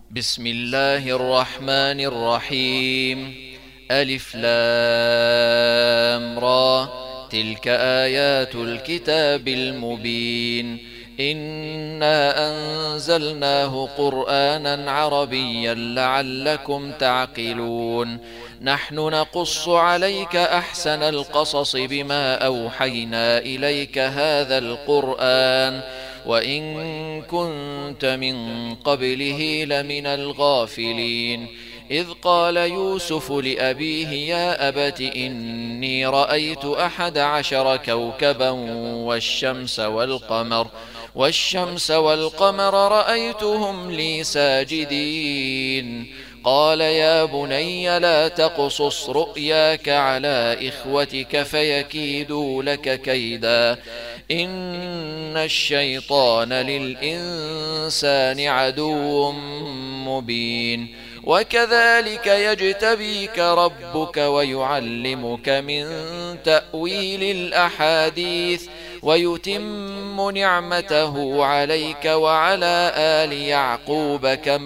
بسم الله الرحمن الرحيم. ألف لام را. تلك آيات الكتاب المبين. إنا أنزلناه قرآنا عربيا لعلكم تعقلون. نحن نقص عليك أحسن القصص بما أوحينا إليك هذا القرآن وإن كنت من قبله لمن الغافلين. إذ قال يوسف لأبيه يا أبت إني رأيت 11 كوكبا والشمس والقمر رأيتهم لي ساجدين. قال يا بني لا تقصص رؤياك على إخوتك فيكيدوا لك كيدا إن الشيطان للإنسان عدو مبين. وكذلك يجتبيك ربك ويعلمك من تأويل الأحاديث ويتم نعمته عليك وعلى آل يعقوب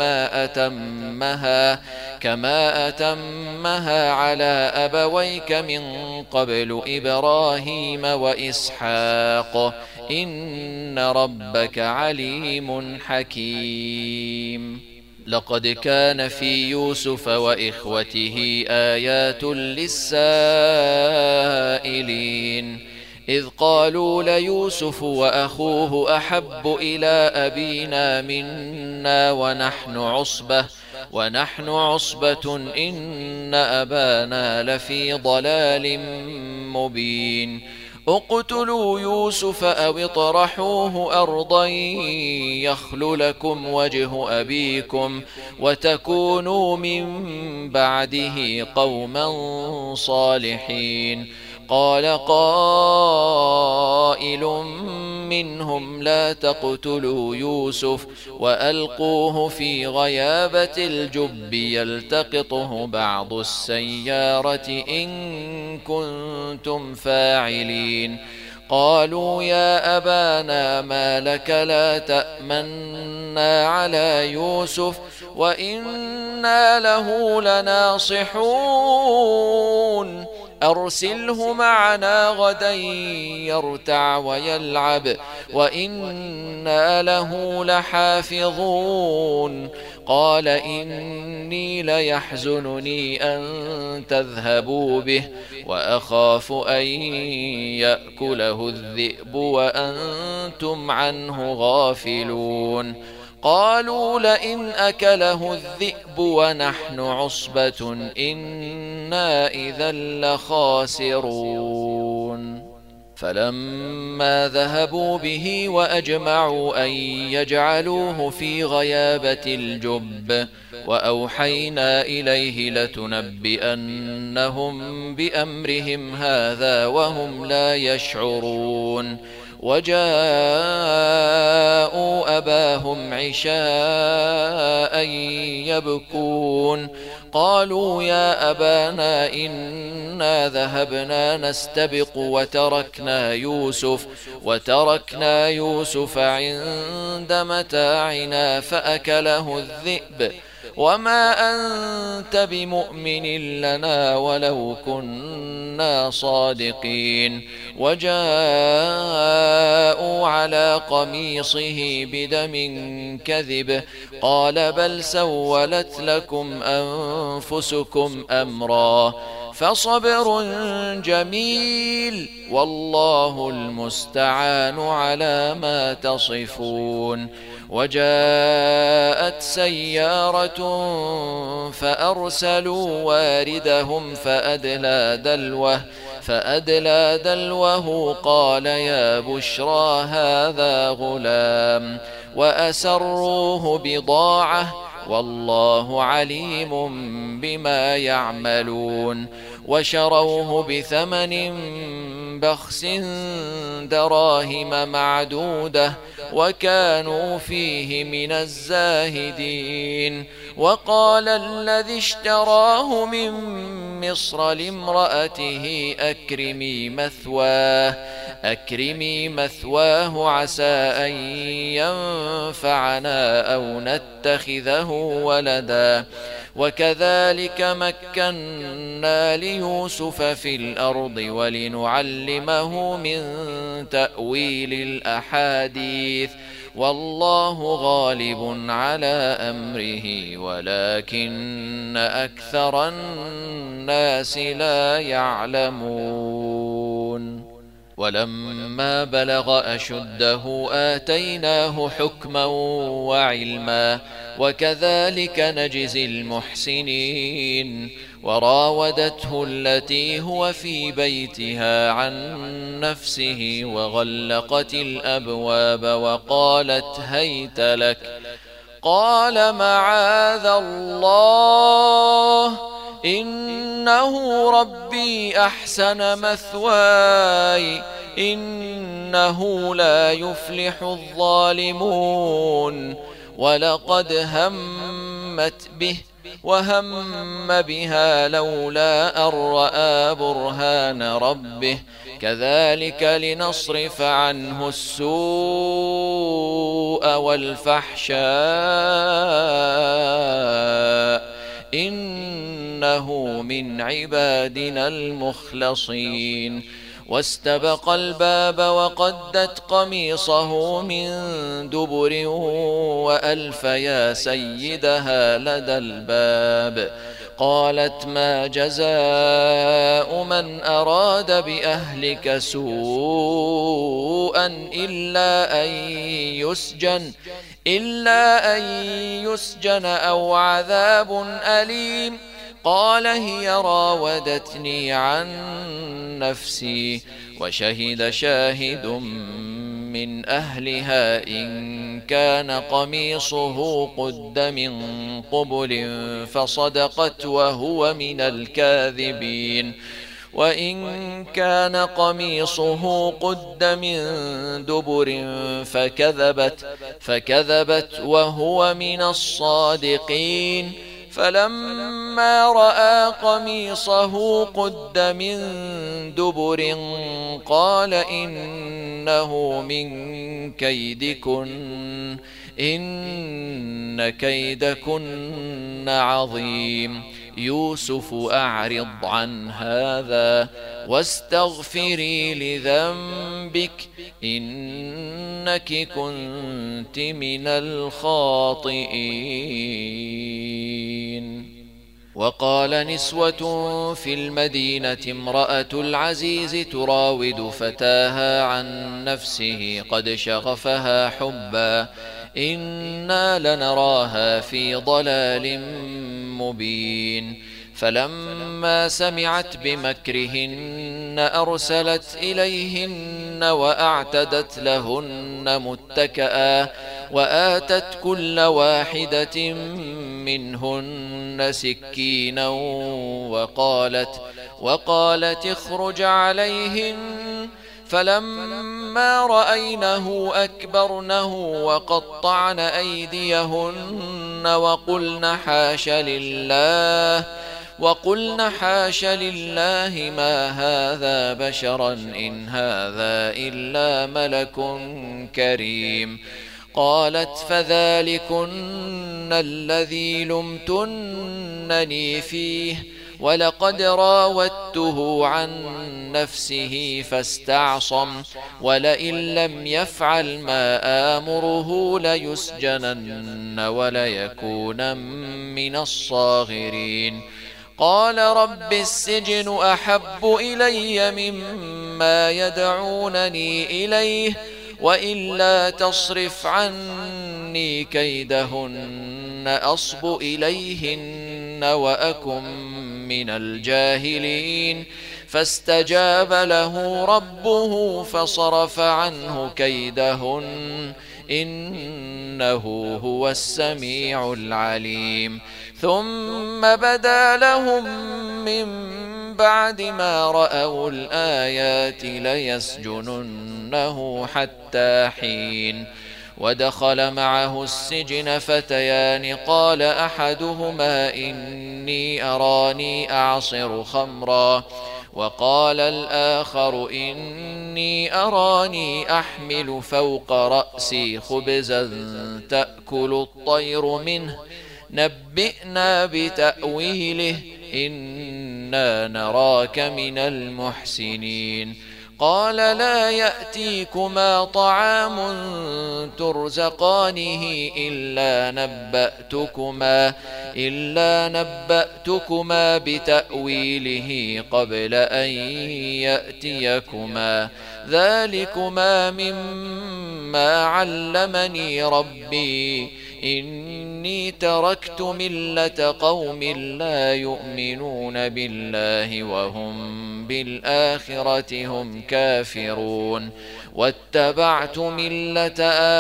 كما أتمها على أبويك من قبل إبراهيم وإسحاق إن ربك عليم حكيم. لقد كان في يوسف وإخوته آيات للسائلين إذ قالوا ليوسف وأخوه أحب إلى أبينا منا ونحن عصبة إن أبانا لفي ضلال مبين. اقتلوا يوسف أو اطرحوه أرضا يخل لكم وجه أبيكم وتكونوا من بعده قوما صالحين. قال قائل منهم لا تقتلوا يوسف وألقوه في غيابة الجب يلتقطه بعض السيارة إن كنتم فاعلين. قالوا يا أبانا ما لك لا تأمنا على يوسف وإنا له لناصحون أرسله معنا غدا يرتع ويلعب وإنا له لحافظون. قال إني ليحزنني أن تذهبوا به وأخاف أن يأكله الذئب وأنتم عنه غافلون. قالوا لئن أكله الذئب ونحن عصبة إنا إذا لخاسرون. فلما ذهبوا به وأجمعوا أن يجعلوه في غيابة الجب وأوحينا إليه لتنبئنهم بأمرهم هذا وهم لا يشعرون. وجاءوا أباهم عشاء يبكون. قالوا يا أبانا إنا ذهبنا نستبق وتركنا يوسف عند متاعنا فأكله الذئب وما أنت بمؤمن لنا ولو كنا صادقين. وجاءوا على قميصه بدم كذب قال بل سولت لكم أنفسكم أمرا فصبر جميل والله المستعان على ما تصفون. وجاءت سيارة فأرسلوا واردهم فأدلى دلوه قال يا بشرى هذا غلام وأسروه بضاعة والله عليم بما يعملون. وشروه بثمن بخس دراهم معدودة وكانوا فيه من الزاهدين. وقال الذي اشتراه من مصر لامرأته أكرمي مثواه عسى أن ينفعنا أو نتخذه ولدا. وكذلك مكنا ليوسف في الأرض ولنعلمه من تأويل الأحاديث والله غالب على أمره ولكن أكثر الناس لا يعلمون. ولما بلغ أشده آتيناه حكما وعلما وكذلك نجزي المحسنين. وراودته التي هو في بيتها عن نفسه وغلقت الأبواب وقالت هيت لك. قال معاذ الله إنه ربي أحسن مثواي إنه لا يفلح الظالمون. ولقد همت به وهم بها لولا أن رأى برهان ربه كذلك لنصرف عنه السوء والفحشاء إنه من عبادنا المخلصين. واستبق الباب وقدت قميصه من دبر وألف يا سيدها لدى الباب. قالت ما جزاء من أراد بأهلك سوءا إلا أن يسجن أو عذاب أليم. قال هي راودتني عن نفسي. وشهد شاهد من أهلها إن كان قميصه قد من قبل فصدقت وهو من الكاذبين. وإن كان قميصه قد من دبر فكذبت وهو من الصادقين. فلما رأى قميصه قد من دبر قال إنه من كيدكن إن كيدكن عظيم. يوسف أعرض عن هذا واستغفري لذنبك إنك كنت من الخاطئين. وقال نسوة في المدينة امرأة العزيز تراود فتاها عن نفسه قد شغفها حبا إنا لنراها في ضلال مبين. فلما سمعت بمكرهن أرسلت إليهن وأعتدت لهن متكئا وآتت كل واحدة منهن سكينا وقالت اخرج عليهن. فلما رأينه أكبرنه وقطعن أيديهن وقلن حاش لله ما هذا بشرا إن هذا إلا ملك كريم. قالت فذلكن الذي لمتنني فيه ولقد راودته عن نفسه فاستعصم ولئن لم يفعل ما آمره ليسجنن وليكون من الصاغرين. قال رب السجن أحب إلي مما يدعونني إليه وإلا تصرف عني كيدهن أصب إليهن وأكن من الجاهلين. فاستجاب له ربه فصرف عنه كيدهن إنه هو السميع العليم. ثم بدا لهم من بعد ما رأوا الآيات ليسجننه حتى حين. ودخل معه السجن فتيان قال أحدهما إني أراني أعصر خمرا وقال الآخر إني أراني أحمل فوق رأسي خبزا تأكل الطير منه نبئنا بتأويله إنا نراك من المحسنين. قال لا يأتيكما طعام ترزقانه إلا نبأتكما بتأويله قبل أن يأتيكما ذلكما مما علمني ربي إني تركت ملة قوم لا يؤمنون بالله وهم بالآخرة هم كافرون واتبعت ملة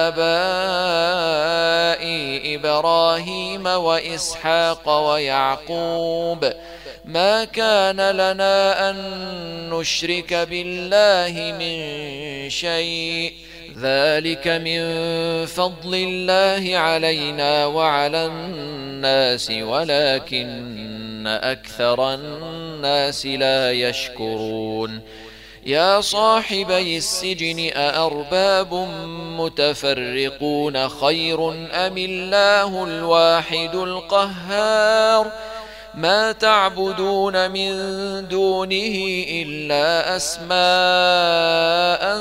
آبائي إبراهيم وإسحاق ويعقوب ما كان لنا أن نشرك بالله من شيء ذلك من فضل الله علينا وعلى الناس ولكن أكثر الناس لا يشكرون. يا صاحبي السجن أأرباب متفرقون خير أم الله الواحد القهار ما تعبدون من دونه إلا أسماء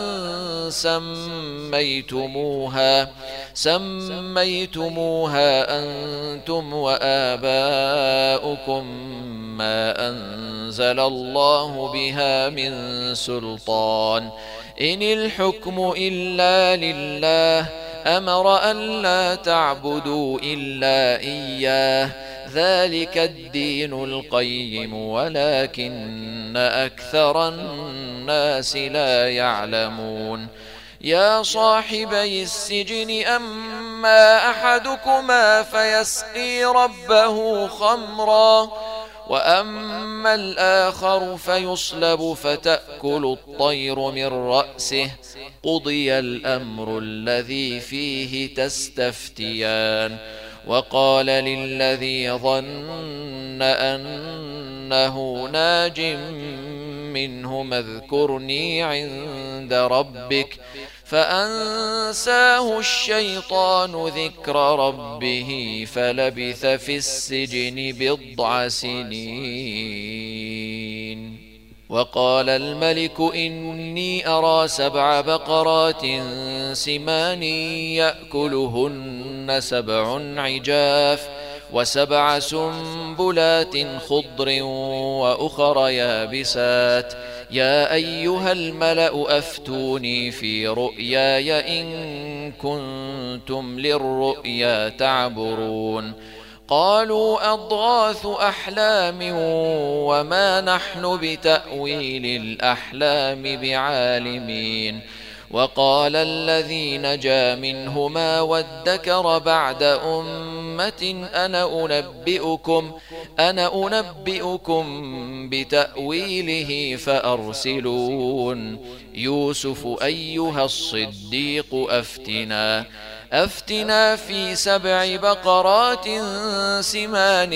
سميتموها أنتم وآباؤكم ما أنزل الله بها من سلطان إن الحكم إلا لله أمر أن لا تعبدوا إلا إياه ذلك الدين القيم ولكن أكثر الناس لا يعلمون. يا صاحبي السجن أما أحدكما فيسقي ربه خمرا وأما الآخر فيصلب فتأكل الطير من رأسه قضي الأمر الذي فيه تستفتيان. وقال للذي ظن أنه ناج منهما اذكرني عند ربك فأنساه الشيطان ذكر ربه فلبث في السجن 10 سنين. وقال الملك إني أرى 7 بقرات سمان يأكلهن 7 عجاف و7 سنبلات خضر وأخر يابسات يا أيها الملأ أفتوني في رؤياي إن كنتم للرؤيا تعبرون. قالوا أضغاث أحلام وما نحن بتأويل الأحلام بعالمين. وقال الذي نجا منهما وادكر بعد أمة أنا أنبئكم بتأويله فأرسلون. يوسف أيها الصديق أفتنا في 7 بقرات سمان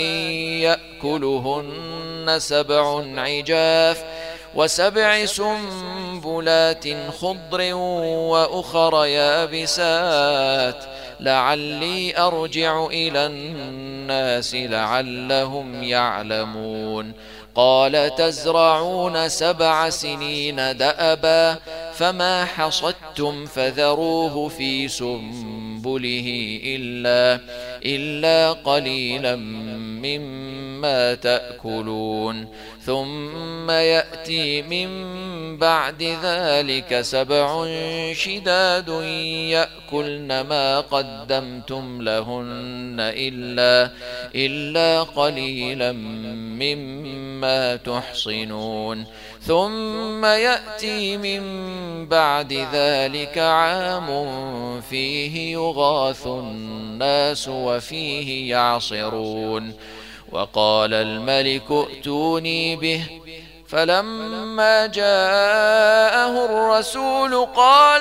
يأكلهن 7 عجاف و7 سنبلات خضر وأخر يابسات لعلي أرجع إلى الناس لعلهم يعلمون. قال تزرعون 7 سنين دأبا فما حصدتم فذروه في سنبله إلا قليلا مما تأكلون. ثم يأتي من بعد ذلك 7 شداد يأكلن ما قدمتم لهن إلا قليلا مما تحصنون. ثم يأتي من بعد ذلك عام فيه يغاث الناس وفيه يعصرون. وقال الملك ائتوني به فلما جاءه الرسول قال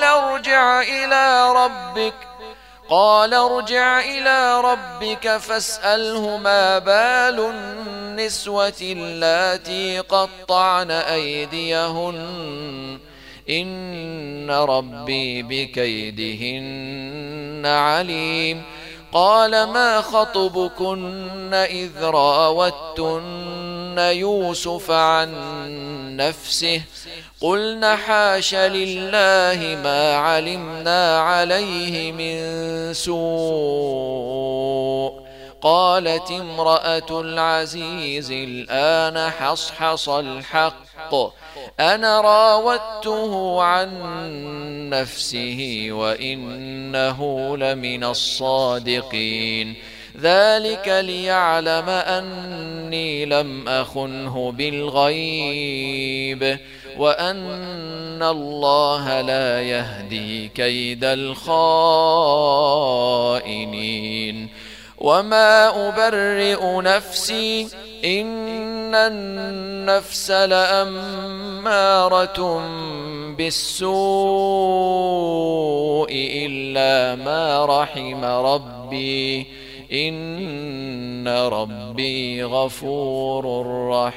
ارجع إلى ربك فاسأله ما بال النسوة اللاتي قطعن أيديهن إن ربي بكيدهن عليم. قال ما خطبكن إذ راوتن يوسف عن نفسه قلن حاش لله ما علمنا عليه من سوء. قالت امرأة العزيز الآن حصحص الحق أنا راودته عن نفسه وإنه لمن الصادقين. ذلك ليعلم أني لم أخنه بالغيب وأن الله لا يهدي كيد الخائنين. وما أبرئ نفسي إن النفس لأمارة بالسوء إلا ما رحم ربي إن ربي غفور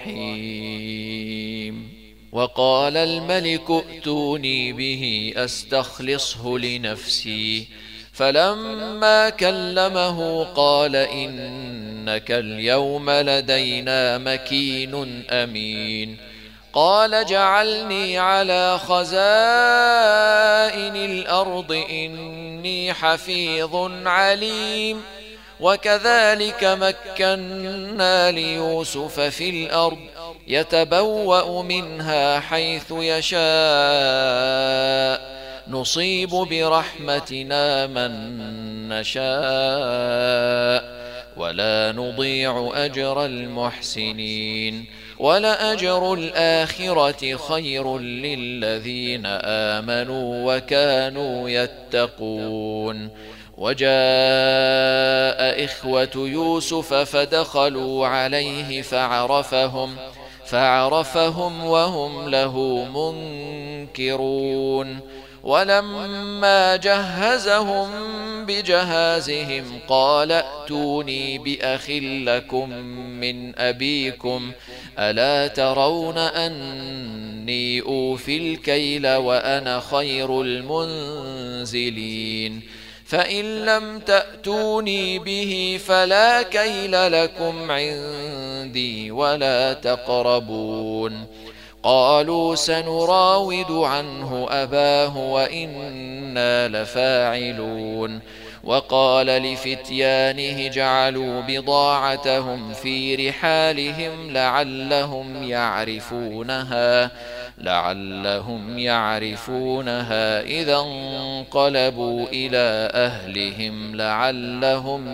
رحيم. وقال الملك ائتوني به أستخلصه لنفسي فلما كلمه قال إنك اليوم لدينا مكين أمين. قال جعلني على خزائن الأرض إني حفيظ عليم. وكذلك مكنا ليوسف في الأرض يتبوأ منها حيث يشاء نصيب برحمتنا من نشاء ولا نضيع أجر المحسنين. ولأجر الآخرة خير للذين آمنوا وكانوا يتقون. وجاء إخوة يوسف فدخلوا عليه فعرفهم وهم له منكرون. ولما جهزهم بجهازهم قال ائتوني بأخ لكم من أبيكم ألا ترون أني أوفي الكيل وأنا خير المنزلين. فإن لم تأتوني به فلا كيل لكم عندي ولا تقربون. قالوا سنراود عنه أباه وإنا لفاعلون. وقال لفتيانه جعلوا بضاعتهم في رحالهم لعلهم يعرفونها إذا انقلبوا إلى أهلهم لعلهم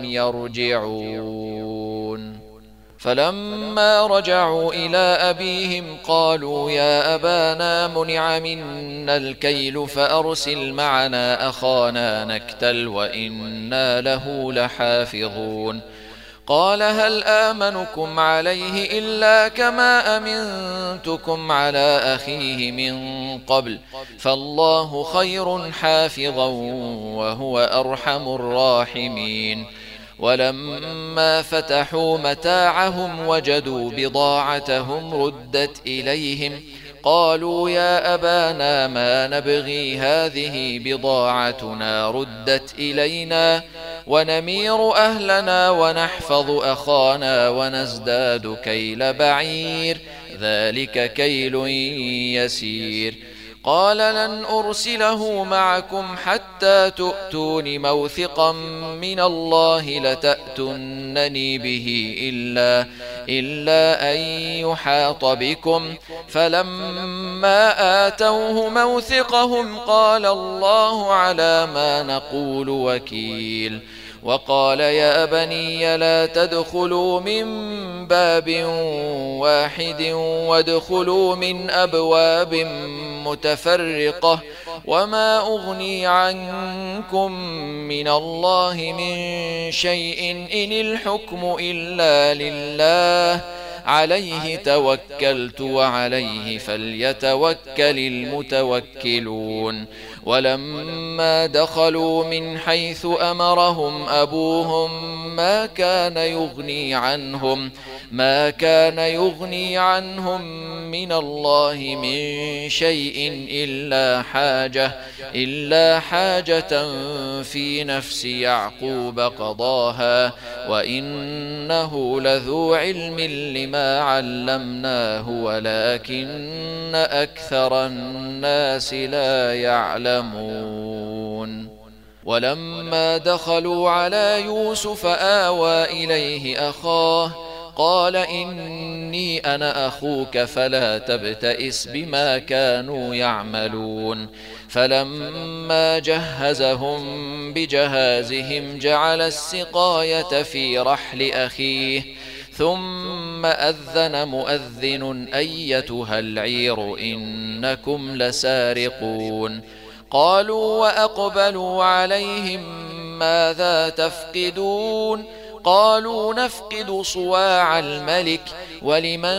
يرجعون. فلما رجعوا إلى أبيهم قالوا يا أبانا منع منا الكيل فأرسل معنا أخانا نكتل وإنا له لحافظون. قال هل آمنكم عليه إلا كما أمنتكم على أخيه من قبل فالله خير حافظا وهو أرحم الراحمين. ولما فتحوا متاعهم وجدوا بضاعتهم ردت إليهم قالوا يا أبانا ما نبغي هذه بضاعتنا ردت إلينا ونمير أهلنا ونحفظ أخانا ونزداد كيل بعير ذلك كيل يسير. قال لن أرسله معكم حتى تؤتون موثقا من الله لتأتونني به إلا أن يحاط بكم. فلما آتوه موثقهم قال الله على ما نقول وكيل. وقال يا بني لا تدخلوا من باب واحد وادخلوا من أبواب متفرقة وما أغني عنكم من الله من شيء إن الحكم إلا لله عليه توكلت وعليه فليتوكل المتوكلون. ولما دخلوا من حيث أمرهم أبوهم ما كان يغني عنهم من الله من شيء إلا حاجة في نفس يعقوب قضاها وإنه لذو علم لما علمناه ولكن أكثر الناس لا يعلمون. ولما دخلوا على يوسف آوى إليه أخاه قال إني أنا أخوك فلا تبتئس بما كانوا يعملون. فلما جهزهم بجهازهم جعل السقاية في رحل أخيه ثم أذن مؤذن أيتها العير إنكم لسارقون. قالوا وأقبلوا عليهم ماذا تفقدون؟ قالوا نفقد صواع الملك ولمن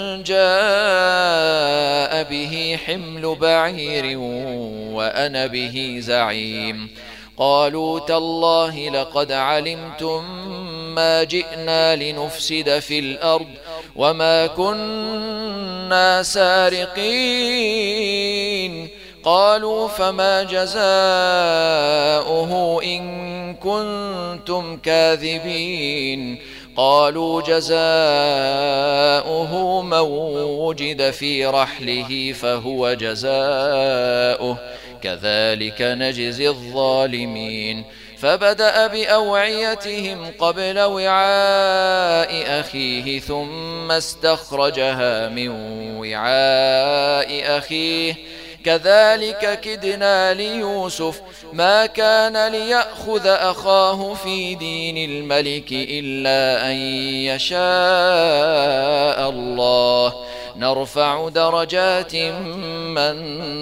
جاء به حمل بعير وأنا به زعيم. قالوا تالله لقد علمتم ما جئنا لنفسد في الأرض وما كنا سارقين. قالوا فما جزاؤه إن كنتم كاذبين؟ قالوا جزاؤه من وجد في رحله فهو جزاؤه كذلك نجزي الظالمين. فبدأ بأوعيتهم قبل وعاء أخيه ثم استخرجها من وعاء أخيه كذلك كدنا ليوسف ما كان ليأخذ أخاه في دين الملك إلا أن يشاء الله نرفع درجات من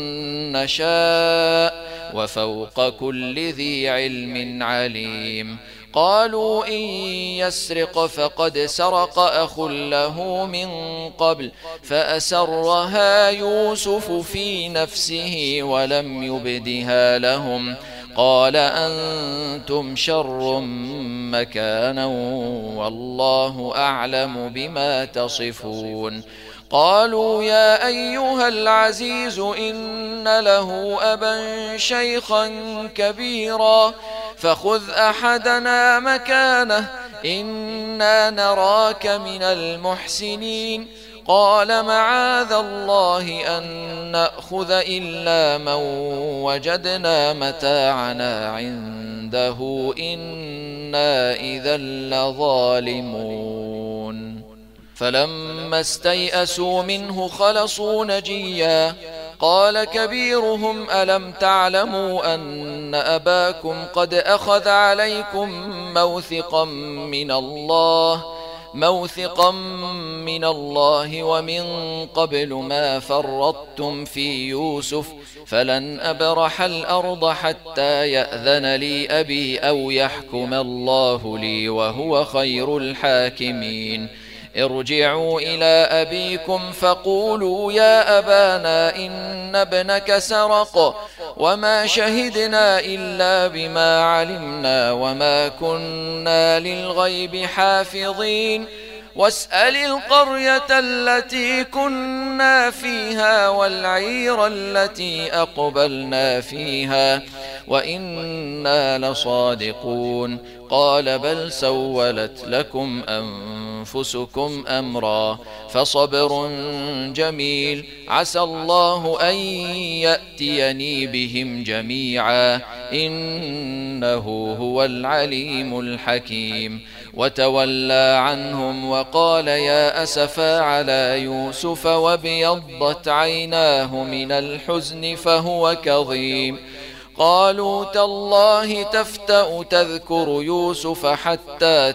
نشاء وفوق كل ذي علم عليم. قالوا إن يسرق فقد سرق أخ له من قبل فأسرها يوسف في نفسه ولم يبدها لهم قال أنتم شر مكانا والله أعلم بما تصفون. قالوا يا أيها العزيز إن له أبا شيخا كبيرا فخذ أحدنا مكانه إنا نراك من المحسنين. قال معاذ الله أن نأخذ إلا من وجدنا متاعنا عنده إنا إذا لظالمون. فلما استيئسوا منه خلصوا نجيا قال كبيرهم ألم تعلموا أن أباكم قد أخذ عليكم موثقا من الله ومن قبل ما فرطتم في يوسف فلن أبرح الأرض حتى يأذن لي أبي أو يحكم الله لي وهو خير الحاكمين. ارجعوا إلى أبيكم فقولوا يا أبانا إن ابنك سرق وما شهدنا إلا بما علمنا وما كنا للغيب حافظين. واسأل القرية التي كنا فيها والعير التي أقبلنا فيها وإنا لصادقون. قال بل سولت لكم أنفسكم أمرا فصبر جميل عسى الله أن يأتيني بهم جميعا إنه هو العليم الحكيم. وتولى عنهم وقال يا أسفا على يوسف وابيضت عيناه من الحزن فهو كظيم. قالوا تالله تفتأ تذكر يوسف حتى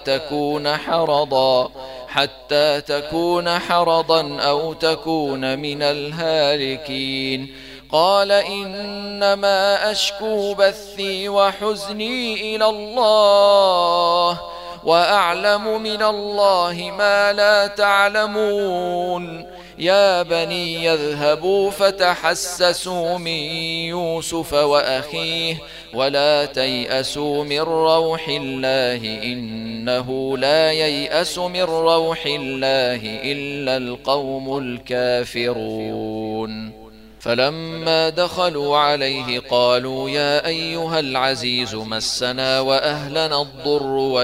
تكون حرضا أو تكون من الهالكين. قال إنما أشكو بثي وحزني إلى الله وأعلم من الله ما لا تعلمون يا بني يذهبوا فتحسسوا من يوسف وأخيه ولا تيأسوا من روح الله إنه لا ييأس من روح الله إلا القوم الكافرون فلما دخلوا عليه قالوا يا أيها العزيز مسنا وأهلنا الضر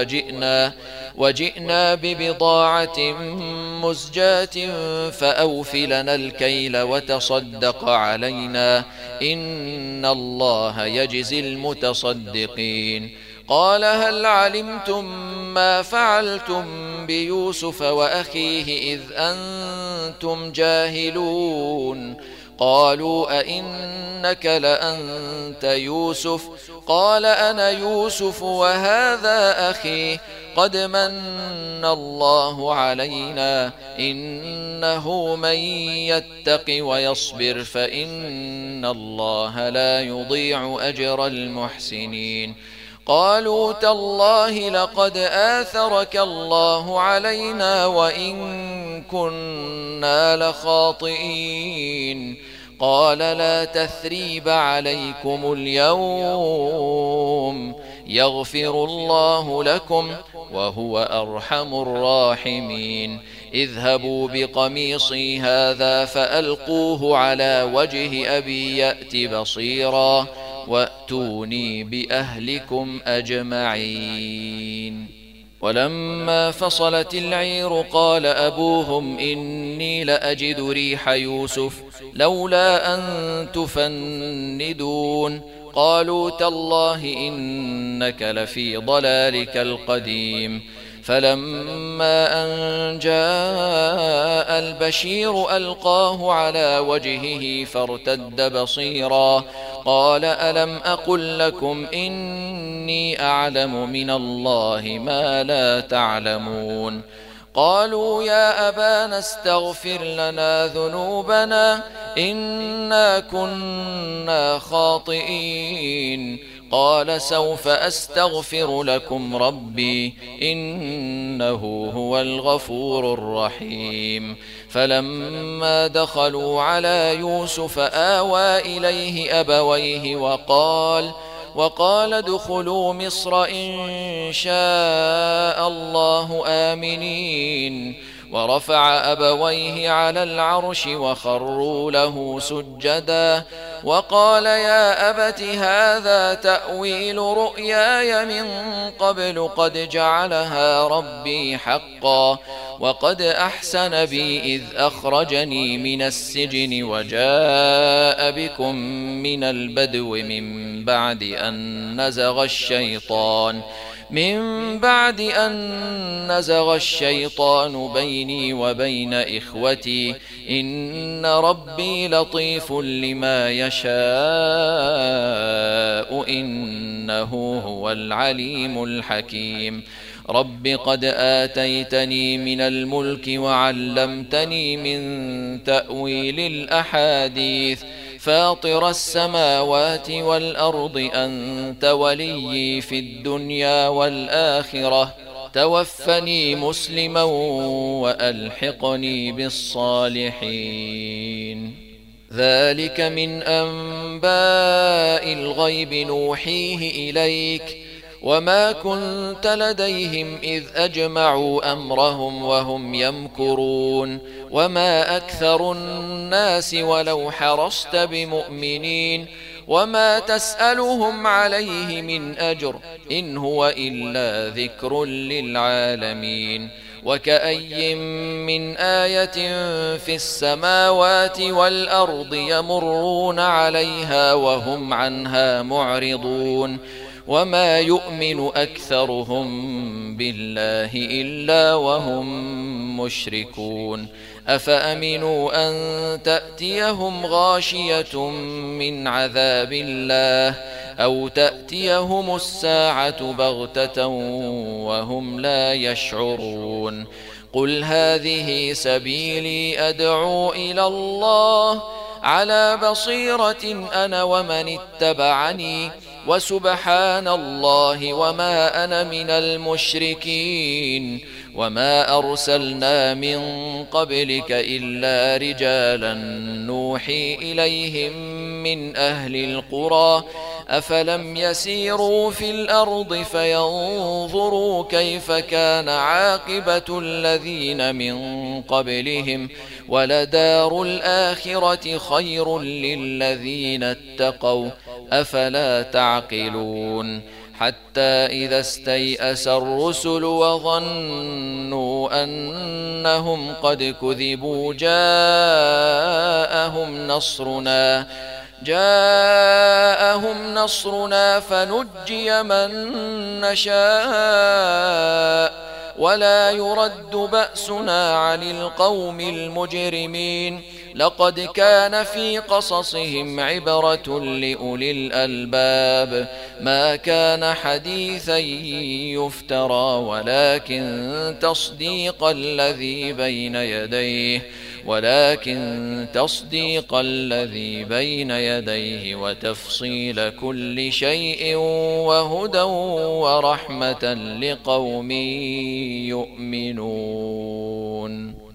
وجئنا ببضاعة مزجاة فأوف لنا الكيل وتصدق علينا إن الله يجزي المتصدقين قال هل علمتم ما فعلتم بيوسف وأخيه إذ أنتم جاهلون قالوا أئنك لأنت يوسف قال أنا يوسف وهذا أخي قد من الله علينا إنه من يتق ويصبر فإن الله لا يضيع أجر المحسنين قالوا تالله لقد آثرك الله علينا وإن كنا لخاطئين قال لا تثريب عليكم اليوم يغفر الله لكم وهو أرحم الراحمين اذهبوا بقميصي هذا فألقوه على وجه أبي يأت بصيرا وأتوني بأهلكم أجمعين ولما فصلت العير قال أبوهم إني لأجد ريح يوسف لولا أن تفندون قالوا تالله إنك لفي ضلالك القديم فلما أن جاء البشير ألقاه على وجهه فارتد بصيرا قال ألم أقل لكم إني أعلم من الله ما لا تعلمون قالوا يا أبانا استغفر لنا ذنوبنا إنا كنا خاطئين قال سوف أستغفر لكم ربي إنه هو الغفور الرحيم فلما دخلوا على يوسف آوى إليه أبويه وقال ادخلوا مصر إن شاء الله آمنين ورفع أبويه على العرش وخروا له سجدا وقال يا أبت هذا تأويل رؤياي من قبل قد جعلها ربي حقا وقد أحسن بي إذ أخرجني من السجن وجاء بكم من البدو من بعد أن نزغ الشيطان بيني وبين إخوتي إن ربي لطيف لما يشاء إنه هو العليم الحكيم رب قد آتيتني من الملك وعلمتني من تأويل الأحاديث فاطر السماوات والأرض أنت وليي في الدنيا والآخرة توفني مسلما وألحقني بالصالحين ذلك من أنباء الغيب نوحيه إليك وما كنت لديهم إذ أجمعوا أمرهم وهم يمكرون وما أكثر الناس ولو حرصت بمؤمنين وما تسألهم عليه من أجر إن هو إلا ذكر للعالمين وكأي من آية في السماوات والأرض يمرون عليها وهم عنها معرضون وما يؤمن أكثرهم بالله إلا وهم مشركون أفأمنوا أن تأتيهم غاشية من عذاب الله أو تأتيهم الساعة بغتة وهم لا يشعرون قل هذه سبيلي أدعو إلى الله على بصيرة أنا ومن اتبعني وسبحان الله وما أنا من المشركين. وما أرسلنا من قبلك إلا رجالا نوحي إليهم من أهل القرى أفلم يسيروا في الأرض فينظروا كيف كان عاقبة الذين من قبلهم ولدار الآخرة خير للذين اتقوا أفلا تعقلون. حتى إذا استيأس الرسل وظنوا أنهم قد كذبوا جاءهم نصرنا فنجي من نشاء ولا يرد بأسنا عن القوم المجرمين. لقد كان في قصصهم عبرة لأولي الألباب ما كان حديثا يفترى ولكن تصديق الذي بين يديه وتفصيل كل شيء وهدى ورحمة لقوم يؤمنون.